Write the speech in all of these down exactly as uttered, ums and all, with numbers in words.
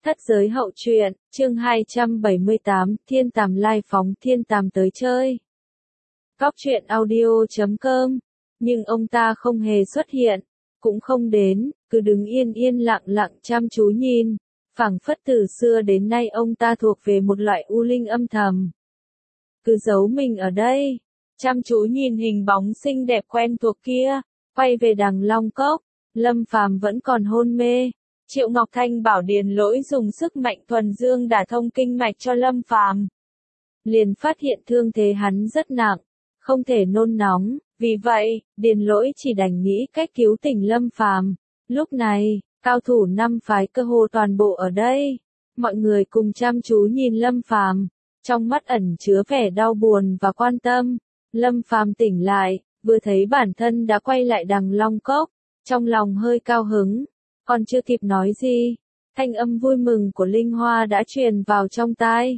Thất giới hậu truyện, chương hai trăm bảy mươi tám, Thiên Tàm lai phóng Thiên Tàm tới chơi. Cóc truyện audio chấm com, nhưng ông ta không hề xuất hiện, cũng không đến, cứ đứng yên yên lặng lặng chăm chú nhìn, phảng phất từ xưa đến nay ông ta thuộc về một loại u linh âm thầm. Cứ giấu mình ở đây, chăm chú nhìn hình bóng xinh đẹp quen thuộc kia, quay về đằng Long Cốc, Lâm Phàm vẫn còn hôn mê. Triệu Ngọc Thanh bảo Điền Lỗi dùng sức mạnh thuần dương đả thông kinh mạch cho Lâm Phàm. Liền phát hiện thương thế hắn rất nặng, không thể nôn nóng, vì vậy, Điền Lỗi chỉ đành nghĩ cách cứu tỉnh Lâm Phàm. Lúc này, cao thủ năm phái cơ hồ toàn bộ ở đây, mọi người cùng chăm chú nhìn Lâm Phàm, trong mắt ẩn chứa vẻ đau buồn và quan tâm. Lâm Phàm tỉnh lại, vừa thấy bản thân đã quay lại đằng Long Cốc, trong lòng hơi cao hứng. Còn chưa kịp nói gì, thanh âm vui mừng của Linh Hoa đã truyền vào trong tai.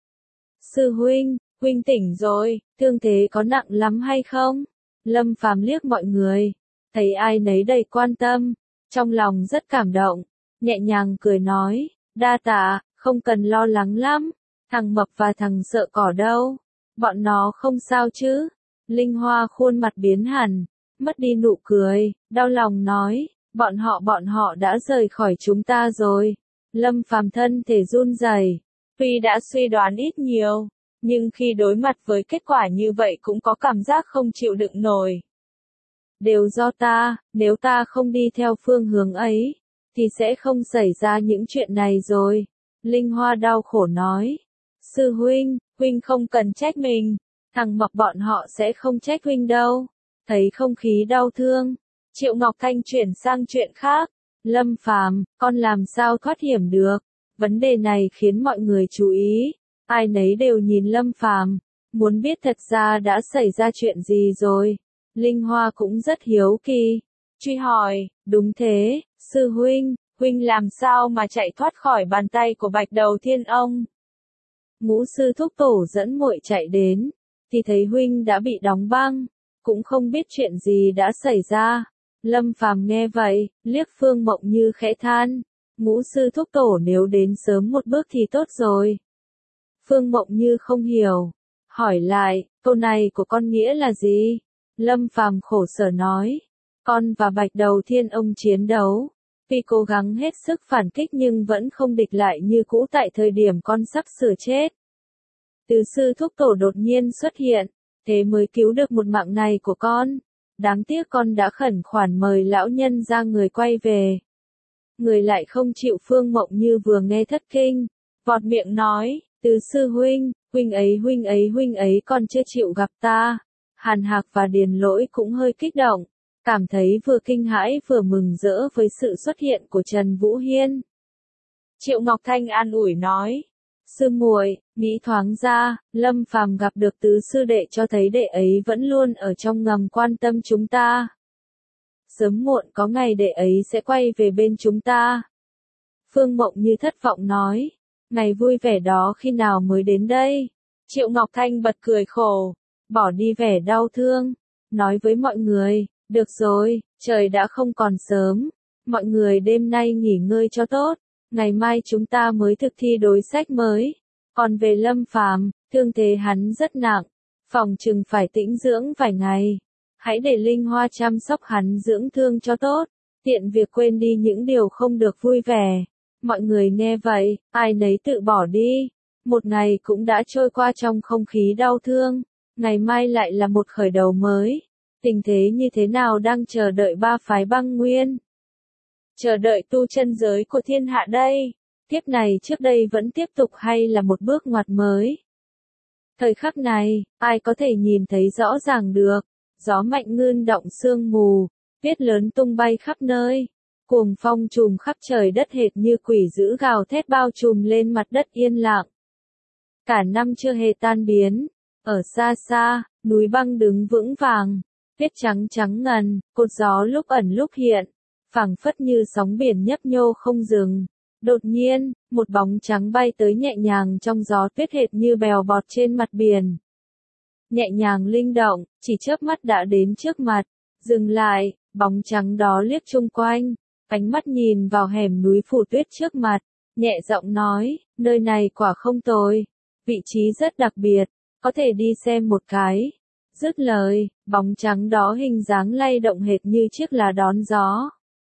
Sư huynh, huynh tỉnh rồi, thương thế có nặng lắm hay không? Lâm Phàm liếc mọi người, thấy ai nấy đầy quan tâm, trong lòng rất cảm động, nhẹ nhàng cười nói, đa tạ, không cần lo lắng lắm, thằng mập và thằng sợ cỏ đâu, bọn nó không sao chứ? Linh Hoa khuôn mặt biến hẳn, mất đi nụ cười, đau lòng nói. Bọn họ bọn họ đã rời khỏi chúng ta rồi. Lâm Phàm thân thể run rẩy, tuy đã suy đoán ít nhiều, nhưng khi đối mặt với kết quả như vậy cũng có cảm giác không chịu đựng nổi. Đều do ta, nếu ta không đi theo phương hướng ấy, thì sẽ không xảy ra những chuyện này rồi. Linh Hoa đau khổ nói. Sư huynh, huynh không cần trách mình, thằng mập bọn họ sẽ không trách huynh đâu. Thấy không khí đau thương, Triệu Ngọc Thanh chuyển sang chuyện khác. Lâm Phàm, con làm sao thoát hiểm được? Vấn đề này khiến mọi người chú ý. Ai nấy đều nhìn Lâm Phàm, muốn biết thật ra đã xảy ra chuyện gì rồi. Linh Hoa cũng rất hiếu kỳ, truy hỏi, đúng thế, sư huynh, huynh làm sao mà chạy thoát khỏi bàn tay của Bạch Đầu Thiên Ông? Ngũ sư thúc tổ dẫn muội chạy đến, thì thấy huynh đã bị đóng băng, cũng không biết chuyện gì đã xảy ra. Lâm Phàm nghe vậy, liếc Phương Mộng Như khẽ than, ngũ sư thúc tổ nếu đến sớm một bước thì tốt rồi. Phương Mộng Như không hiểu, hỏi lại, câu này của con nghĩa là gì? Lâm Phàm khổ sở nói, con và Bạch Đầu Thiên Ông chiến đấu, tuy cố gắng hết sức phản kích nhưng vẫn không địch lại như cũ tại thời điểm con sắp sửa chết. Từ sư thúc tổ đột nhiên xuất hiện, thế mới cứu được một mạng này của con. Đáng tiếc con đã khẩn khoản mời lão nhân ra người quay về. Người lại không chịu. Phương Mộng Như vừa nghe thất kinh, vọt miệng nói, Từ sư huynh, huynh ấy huynh ấy huynh ấy còn chưa chịu gặp ta. Hàn Hạc và Điền Lỗi cũng hơi kích động, cảm thấy vừa kinh hãi vừa mừng rỡ với sự xuất hiện của Trần Vũ Hiên. Triệu Ngọc Thanh an ủi nói, sư muội, nghĩ thoáng ra, Lâm Phàm gặp được tứ sư đệ cho thấy đệ ấy vẫn luôn ở trong ngầm quan tâm chúng ta. Sớm muộn có ngày đệ ấy sẽ quay về bên chúng ta. Phương Mộng Như thất vọng nói, ngày vui vẻ đó khi nào mới đến đây? Triệu Ngọc Thanh bật cười khổ, bỏ đi vẻ đau thương, nói với mọi người, được rồi, trời đã không còn sớm, mọi người đêm nay nghỉ ngơi cho tốt. Ngày mai chúng ta mới thực thi đối sách mới. Còn về Lâm Phàm, thương thế hắn rất nặng, phòng chừng phải tĩnh dưỡng vài ngày. Hãy để Linh Hoa chăm sóc hắn dưỡng thương cho tốt, tiện việc quên đi những điều không được vui vẻ. Mọi người nghe vậy, ai nấy tự bỏ đi. Một ngày cũng đã trôi qua trong không khí đau thương. Ngày mai lại là một khởi đầu mới. Tình thế như thế nào đang chờ đợi ba phái băng nguyên? Chờ đợi tu chân giới của thiên hạ đây, tiếp này trước đây vẫn tiếp tục hay là một bước ngoặt mới? Thời khắc này, ai có thể nhìn thấy rõ ràng được, gió mạnh ngươn động sương mù, tuyết lớn tung bay khắp nơi, cuồng phong trùm khắp trời đất hệt như quỷ dữ gào thét bao trùm lên mặt đất yên lặng. Cả năm chưa hề tan biến, ở xa xa, núi băng đứng vững vàng, tuyết trắng trắng ngần, cột gió lúc ẩn lúc hiện. Phảng phất như sóng biển nhấp nhô không dừng. Đột nhiên, một bóng trắng bay tới nhẹ nhàng trong gió tuyết hệt như bèo bọt trên mặt biển. Nhẹ nhàng linh động, chỉ chớp mắt đã đến trước mặt. Dừng lại, bóng trắng đó liếc chung quanh, ánh mắt nhìn vào hẻm núi phủ tuyết trước mặt. nhẹ giọng nói, nơi này quả không tồi, vị trí rất đặc biệt, có thể đi xem một cái. Dứt lời, bóng trắng đó hình dáng lay động hệt như chiếc lá đón gió.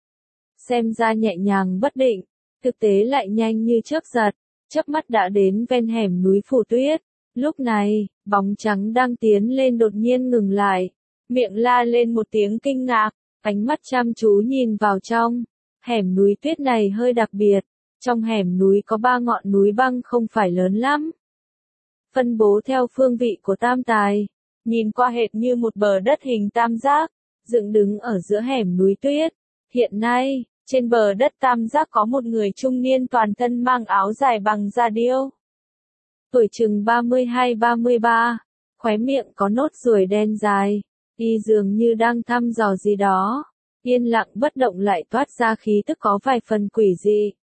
Xem ra nhẹ nhàng bất định, thực tế lại nhanh như chớp giật, chớp mắt đã đến ven hẻm núi phủ tuyết. Lúc này, bóng trắng đang tiến lên đột nhiên ngừng lại, miệng la lên một tiếng kinh ngạc, ánh mắt chăm chú nhìn vào trong. Hẻm núi tuyết này hơi đặc biệt, trong hẻm núi có ba ngọn núi băng không phải lớn lắm. Phân bố theo phương vị của tam tài, nhìn qua hệt như một bờ đất hình tam giác, dựng đứng ở giữa hẻm núi tuyết. Hiện nay, trên bờ đất tam giác có một người trung niên toàn thân mang áo dài bằng da điêu. Tuổi chừng ba mươi hai ba mươi ba, khóe miệng có nốt ruồi đen dài, y dường như đang thăm dò gì đó, yên lặng bất động lại toát ra khí tức có vài phần quỷ dị.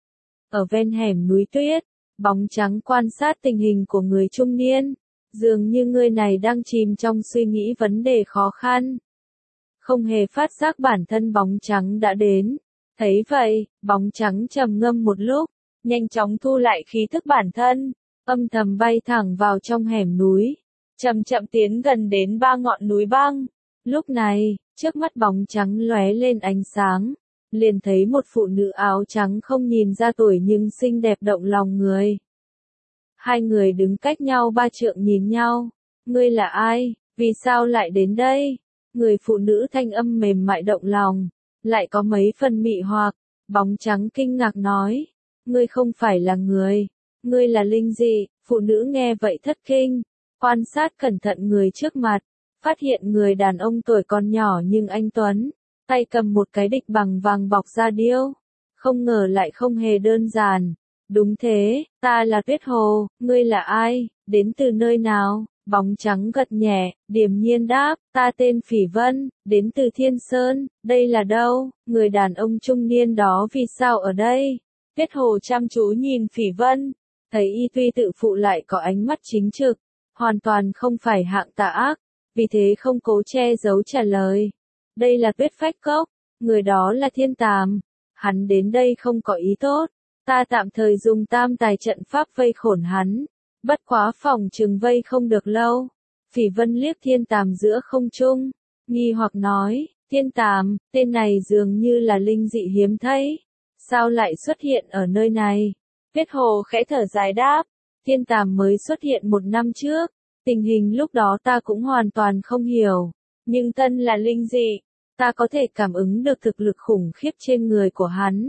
Ở ven hẻm núi tuyết, bóng trắng quan sát tình hình của người trung niên, dường như người này đang chìm trong suy nghĩ vấn đề khó khăn. Không hề phát giác bản thân bóng trắng đã đến. Thấy vậy, bóng trắng trầm ngâm một lúc, nhanh chóng thu lại khí thức bản thân, âm thầm bay thẳng vào trong hẻm núi, chậm chậm tiến gần đến ba ngọn núi băng. Lúc này, trước mắt bóng trắng lóe lên ánh sáng, liền thấy một phụ nữ áo trắng không nhìn ra tuổi nhưng xinh đẹp động lòng người. Hai người đứng cách nhau ba trượng nhìn nhau. Ngươi là ai? Vì sao lại đến đây? Người phụ nữ thanh âm mềm mại động lòng, lại có mấy phần mị hoặc. Bóng trắng kinh ngạc nói, ngươi không phải là người, ngươi là linh dị. Phụ nữ nghe vậy thất kinh, quan sát cẩn thận người trước mặt, phát hiện người đàn ông tuổi còn nhỏ nhưng anh tuấn, tay cầm một cái địch bằng vàng bọc da điêu. Không ngờ lại không hề đơn giản. Đúng thế, ta là Tuyết Hồ, ngươi là ai, đến từ nơi nào? Bóng trắng gật nhẹ, điềm nhiên đáp, ta tên Phỉ Vân, đến từ Thiên Sơn. Đây là đâu? Người đàn ông trung niên đó vì sao ở đây? Tuyết Hồ chăm chú nhìn Phỉ Vân, thấy y tuy tự phụ lại có ánh mắt chính trực, hoàn toàn không phải hạng tà ác, vì thế không cố che giấu trả lời. Đây là Tuyết Phách Cốc, người đó là Thiên Tàm, hắn đến đây không có ý tốt, ta tạm thời dùng tam tài trận pháp vây khổn hắn, bất quá phòng chừng vây không được lâu. Phỉ Vân liếc Thiên Tàm giữa không trung, nghi hoặc nói, Thiên Tàm, tên này dường như là linh dị hiếm thấy, sao lại xuất hiện ở nơi này? Tuyết Hồ khẽ thở dài đáp, Thiên Tàm mới xuất hiện một năm trước, tình hình lúc đó ta cũng hoàn toàn không hiểu, nhưng thân là linh dị, ta có thể cảm ứng được thực lực khủng khiếp trên người của hắn.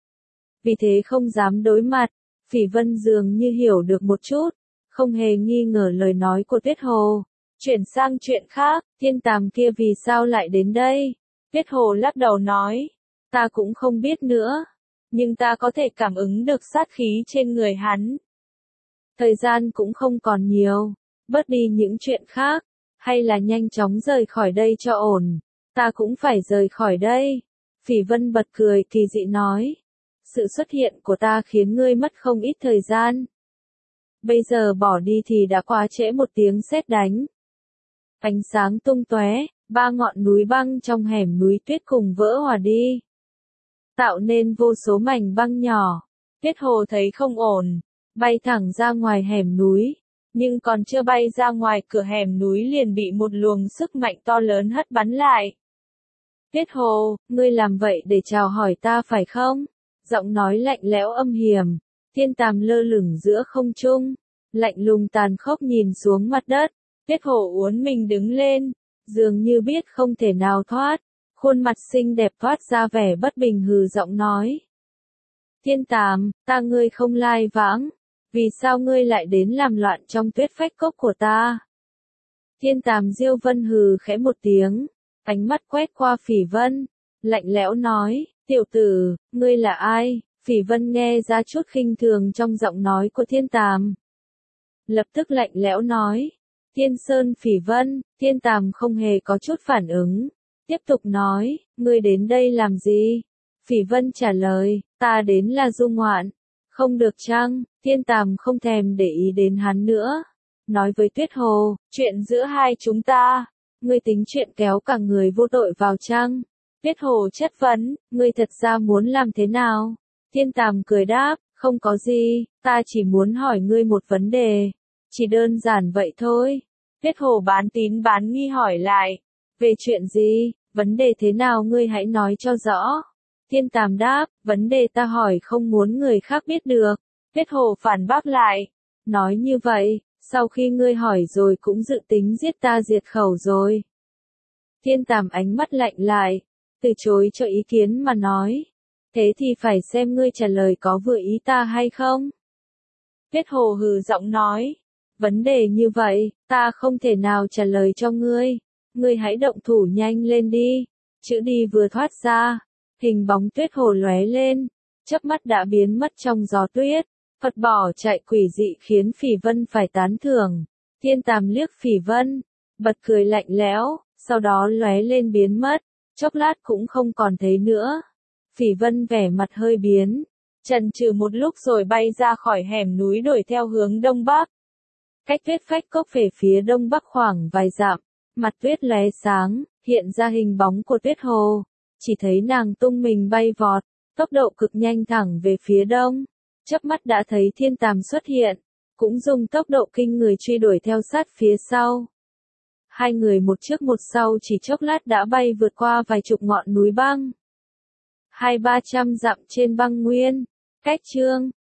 Vì thế không dám đối mặt. Phỉ Vân dường như hiểu được một chút, không hề nghi ngờ lời nói của Tuyết Hồ. Chuyển sang chuyện khác, Thiên Tàm kia vì sao lại đến đây? Tuyết Hồ lắc đầu nói, ta cũng không biết nữa, nhưng ta có thể cảm ứng được sát khí trên người hắn. Thời gian cũng không còn nhiều, bớt đi những chuyện khác, hay là nhanh chóng rời khỏi đây cho ổn. Ta cũng phải rời khỏi đây. Phỉ Vân bật cười kỳ dị nói, sự xuất hiện của ta khiến ngươi mất không ít thời gian. Bây giờ bỏ đi thì đã quá trễ. Một tiếng sét đánh, ánh sáng tung tóe, ba ngọn núi băng trong hẻm núi tuyết cùng vỡ hòa đi, tạo nên vô số mảnh băng nhỏ. Tuyết Hồ thấy không ổn, bay thẳng ra ngoài hẻm núi, nhưng còn chưa bay ra ngoài cửa hẻm núi liền bị một luồng sức mạnh to lớn hất bắn lại. Tuyết Hồ, ngươi làm vậy để chào hỏi ta phải không? Giọng nói lạnh lẽo âm hiểm. Thiên Tàm lơ lửng giữa không trung, lạnh lùng tàn khốc nhìn xuống mặt đất. Tuyết Hồ uốn mình đứng lên, dường như biết không thể nào thoát, khuôn mặt xinh đẹp thoát ra vẻ bất bình, hừ giọng nói. Thiên Tàm, ta ngươi không lai vãng, vì sao ngươi lại đến làm loạn trong Tuyết Phách Cốc của ta? Thiên Tàm Diêu Vân hừ khẽ một tiếng, ánh mắt quét qua Phỉ Vân, lạnh lẽo nói, tiểu tử, ngươi là ai? Phỉ Vân nghe ra chút khinh thường trong giọng nói của Thiên Tàm, lập tức lạnh lẽo nói, Thiên Sơn Phỉ Vân. Thiên Tàm không hề có chút phản ứng, tiếp tục nói, ngươi đến đây làm gì? Phỉ Vân trả lời, ta đến là du ngoạn. Không được chăng? Thiên Tàm không thèm để ý đến hắn nữa, nói với Tuyết Hồ, chuyện giữa hai chúng ta, ngươi tính chuyện kéo cả người vô tội vào chăng? Tuyết Hồ chất vấn, ngươi thật ra muốn làm thế nào? Thiên Tàm cười đáp, Không có gì, ta chỉ muốn hỏi ngươi một vấn đề. Chỉ đơn giản vậy thôi. Tuyết Hồ bán tín bán nghi hỏi lại. Về chuyện gì, vấn đề thế nào ngươi hãy nói cho rõ. Thiên Tàm đáp, vấn đề ta hỏi không muốn người khác biết được. Tuyết Hồ phản bác lại. Nói như vậy, sau khi ngươi hỏi rồi cũng dự tính giết ta diệt khẩu rồi. Thiên Tàm ánh mắt lạnh lại, từ chối cho ý kiến mà nói. Thế thì phải xem ngươi trả lời có vừa ý ta hay không. Tuyết Hồ hừ giọng nói. Vấn đề như vậy, ta không thể nào trả lời cho ngươi. Ngươi hãy động thủ nhanh lên đi. Chữ đi vừa thoát ra. Hình bóng Tuyết Hồ lóe lên. Chớp mắt đã biến mất trong gió tuyết. Phật bỏ chạy quỷ dị khiến Phỉ Vân phải tán thưởng. Thiên Tàm liếc Phỉ Vân. Bật cười lạnh lẽo. Sau đó lóe lên biến mất. Chốc lát cũng không còn thấy nữa. Phỉ Vân vẻ mặt hơi biến. Chần chừ một lúc rồi bay ra khỏi hẻm núi đuổi theo hướng đông bắc. Cách tuyết phách cốc về phía đông bắc khoảng vài dặm. Mặt tuyết lóe sáng, hiện ra hình bóng của Tuyết Hồ. Chỉ thấy nàng tung mình bay vọt, tốc độ cực nhanh thẳng về phía đông. Chớp mắt đã thấy Thiên Tàm xuất hiện, cũng dùng tốc độ kinh người truy đuổi theo sát phía sau. Hai người một trước một sau chỉ chốc lát đã bay vượt qua vài chục ngọn núi băng. Hai ba trăm dặm trên băng nguyên. Cách chương